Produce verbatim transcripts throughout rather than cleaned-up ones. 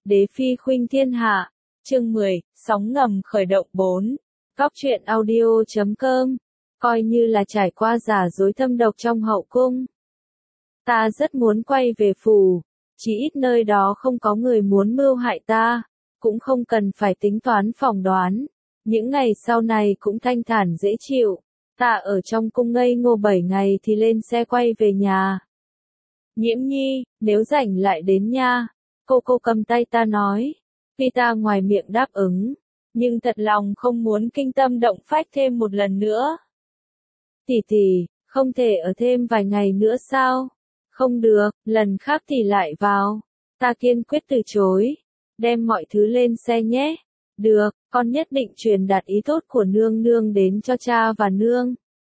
Đế phi khuynh thiên hạ, chương mười, sóng ngầm khởi động bốn. Cóc truyện audio chấm com, coi như là trải qua giả dối thâm độc trong hậu cung. Ta rất muốn quay về phủ, chỉ ít nơi đó không có người muốn mưu hại ta, cũng không cần phải tính toán phỏng đoán. Những ngày sau này cũng thanh thản dễ chịu, ta ở trong cung ngây ngô bảy ngày thì lên xe quay về nhà. Nhiễm Nhi, nếu rảnh lại đến nha. Cô cô cầm tay ta nói, vì ta ngoài miệng đáp ứng, nhưng thật lòng không muốn kinh tâm động phách thêm một lần nữa. Tỷ tỷ, không thể ở thêm vài ngày nữa sao? Không được, lần khác thì lại vào. Ta kiên quyết từ chối, đem mọi thứ lên xe nhé. Được, con nhất định truyền đạt ý tốt của nương nương đến cho cha và nương.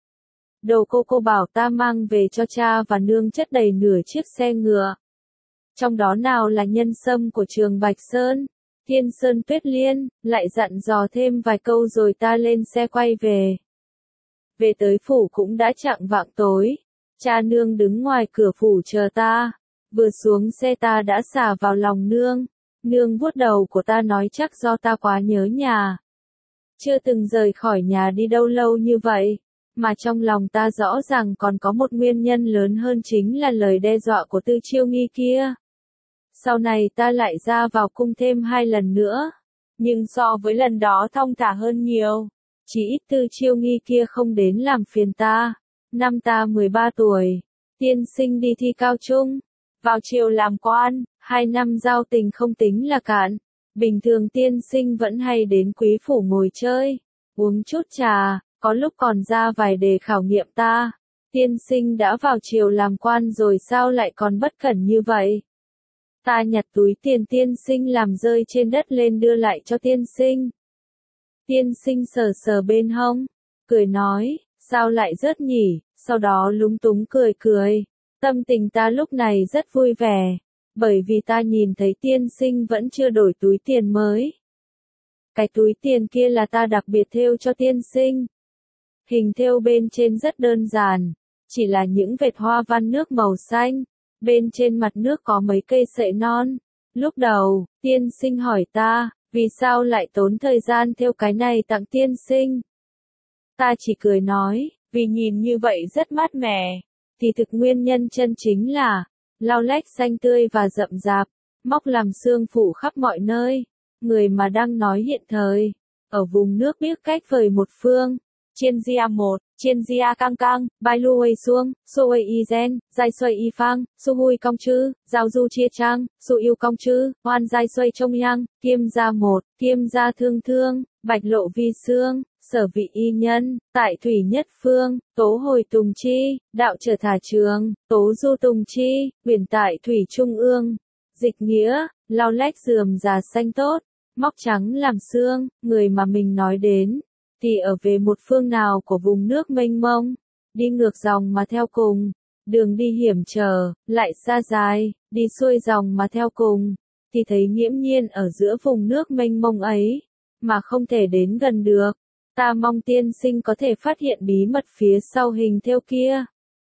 Đồ cô cô bảo ta mang về cho cha và nương chất đầy nửa chiếc xe ngựa. Trong đó nào là nhân sâm của Trường Bạch Sơn, Thiên Sơn Tuyết Liên, lại dặn dò thêm vài câu rồi ta lên xe quay về. Về tới phủ cũng đã chạng vạng tối, cha nương đứng ngoài cửa phủ chờ ta, vừa xuống xe ta đã xả vào lòng nương, nương vuốt đầu của ta nói chắc do ta quá nhớ nhà. Chưa từng rời khỏi nhà đi đâu lâu như vậy, mà trong lòng ta rõ ràng còn có một nguyên nhân lớn hơn chính là lời đe dọa của Tư Chiêu Nghi kia. Sau này ta lại ra vào cung thêm hai lần nữa, nhưng so với lần đó thong thả hơn nhiều. Chỉ ít Tư Chiêu Nghi kia không đến làm phiền ta. Năm ta mười ba tuổi, tiên sinh đi thi cao trung, vào triều làm quan, hai năm giao tình không tính là cạn. Bình thường tiên sinh vẫn hay đến quý phủ ngồi chơi, uống chút trà, có lúc còn ra vài đề khảo nghiệm ta. Tiên sinh đã vào triều làm quan rồi sao lại còn bất cẩn như vậy? Ta nhặt túi tiền tiên sinh làm rơi trên đất lên đưa lại cho tiên sinh. Tiên sinh sờ sờ bên hông, cười nói, sao lại rớt nhỉ, sau đó lúng túng cười cười. Tâm tình ta lúc này rất vui vẻ, bởi vì ta nhìn thấy tiên sinh vẫn chưa đổi túi tiền mới. Cái túi tiền kia là ta đặc biệt thêu cho tiên sinh. Hình thêu bên trên rất đơn giản, chỉ là những vệt hoa văn nước màu xanh. Bên trên mặt nước có mấy cây sợi non. Lúc đầu, tiên sinh hỏi ta, vì sao lại tốn thời gian thêu cái này tặng tiên sinh? Ta chỉ cười nói, vì nhìn như vậy rất mát mẻ. Thì thực nguyên nhân chân chính là, lau lách xanh tươi và rậm rạp, móc làm xương phủ khắp mọi nơi. Người mà đang nói hiện thời, ở vùng nước biết cách vời một phương. Chiên Gia một, Chiên Gia căng căng, Bai Lu Huây Xuông, Su Huây Y Gen, Giai Xuây Y Phang, Su Hui Công Chư, Giao Du Chia Trang, Su Yêu Công Chư, Hoan Giai Xuây Trông Yang, Kiêm Gia một, Kiêm Gia Thương Thương, Bạch Lộ Vi Sương, Sở Vị Y Nhân, Tại Thủy Nhất Phương, Tố Hồi Tùng Chi, Đạo Trở Thả Trường, Tố Du Tùng Chi, Biển Tại Thủy Trung ương. Dịch nghĩa, lau lách rườm rà xanh tốt, móc trắng làm xương, người mà mình nói đến thì ở về một phương nào của vùng nước mênh mông, đi ngược dòng mà theo cùng, đường đi hiểm trở, lại xa dài, đi xuôi dòng mà theo cùng, thì thấy nghiễm nhiên ở giữa vùng nước mênh mông ấy, mà không thể đến gần được. Ta mong tiên sinh có thể phát hiện bí mật phía sau hình thêu kia.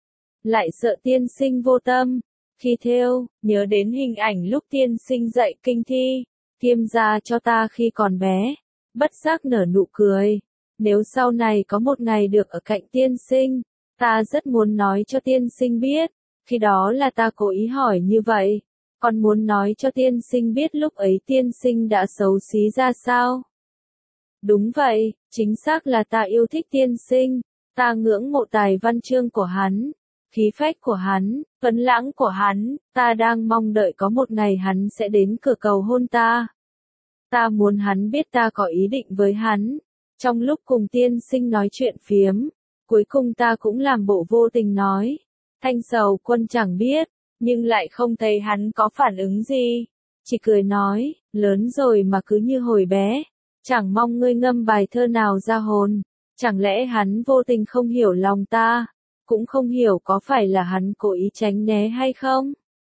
Lại sợ tiên sinh vô tâm, khi thêu, nhớ đến hình ảnh lúc tiên sinh dạy kinh thi, Kiêm gia cho ta khi còn bé, bất giác nở nụ cười. Nếu sau này có một ngày được ở cạnh tiên sinh, ta rất muốn nói cho tiên sinh biết, khi đó là ta cố ý hỏi như vậy, còn muốn nói cho tiên sinh biết lúc ấy tiên sinh đã xấu xí ra sao. Đúng vậy, chính xác là ta yêu thích tiên sinh, ta ngưỡng mộ tài văn chương của hắn, khí phách của hắn, tuấn lãng của hắn, ta đang mong đợi có một ngày hắn sẽ đến cửa cầu hôn ta. Ta muốn hắn biết ta có ý định với hắn. Trong lúc cùng tiên sinh nói chuyện phiếm, cuối cùng ta cũng làm bộ vô tình nói. Thanh Sầu Quân chẳng biết, nhưng lại không thấy hắn có phản ứng gì. Chỉ cười nói, lớn rồi mà cứ như hồi bé. Chẳng mong ngươi ngâm bài thơ nào ra hồn. Chẳng lẽ hắn vô tình không hiểu lòng ta, cũng không hiểu có phải là hắn cố ý tránh né hay không.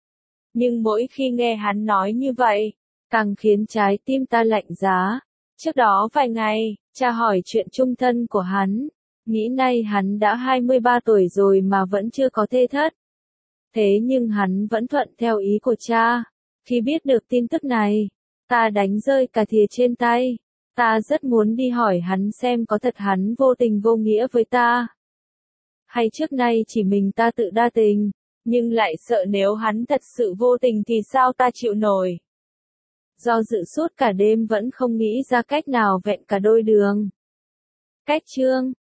Nhưng mỗi khi nghe hắn nói như vậy, càng khiến trái tim ta lạnh giá. Trước đó vài ngày, cha hỏi chuyện chung thân của hắn, nghĩ nay hắn đã hai mươi ba tuổi rồi mà vẫn chưa có thê thất. Thế nhưng hắn vẫn thuận theo ý của cha, Khi biết được tin tức này, ta đánh rơi cả thìa trên tay. Ta rất muốn đi hỏi hắn xem có thật hắn vô tình vô nghĩa với ta. Hay trước nay chỉ mình ta tự đa tình, nhưng lại sợ nếu hắn thật sự vô tình thì sao ta chịu nổi. Do dự suốt cả đêm vẫn không nghĩ ra cách nào vẹn cả đôi đường. Cách chương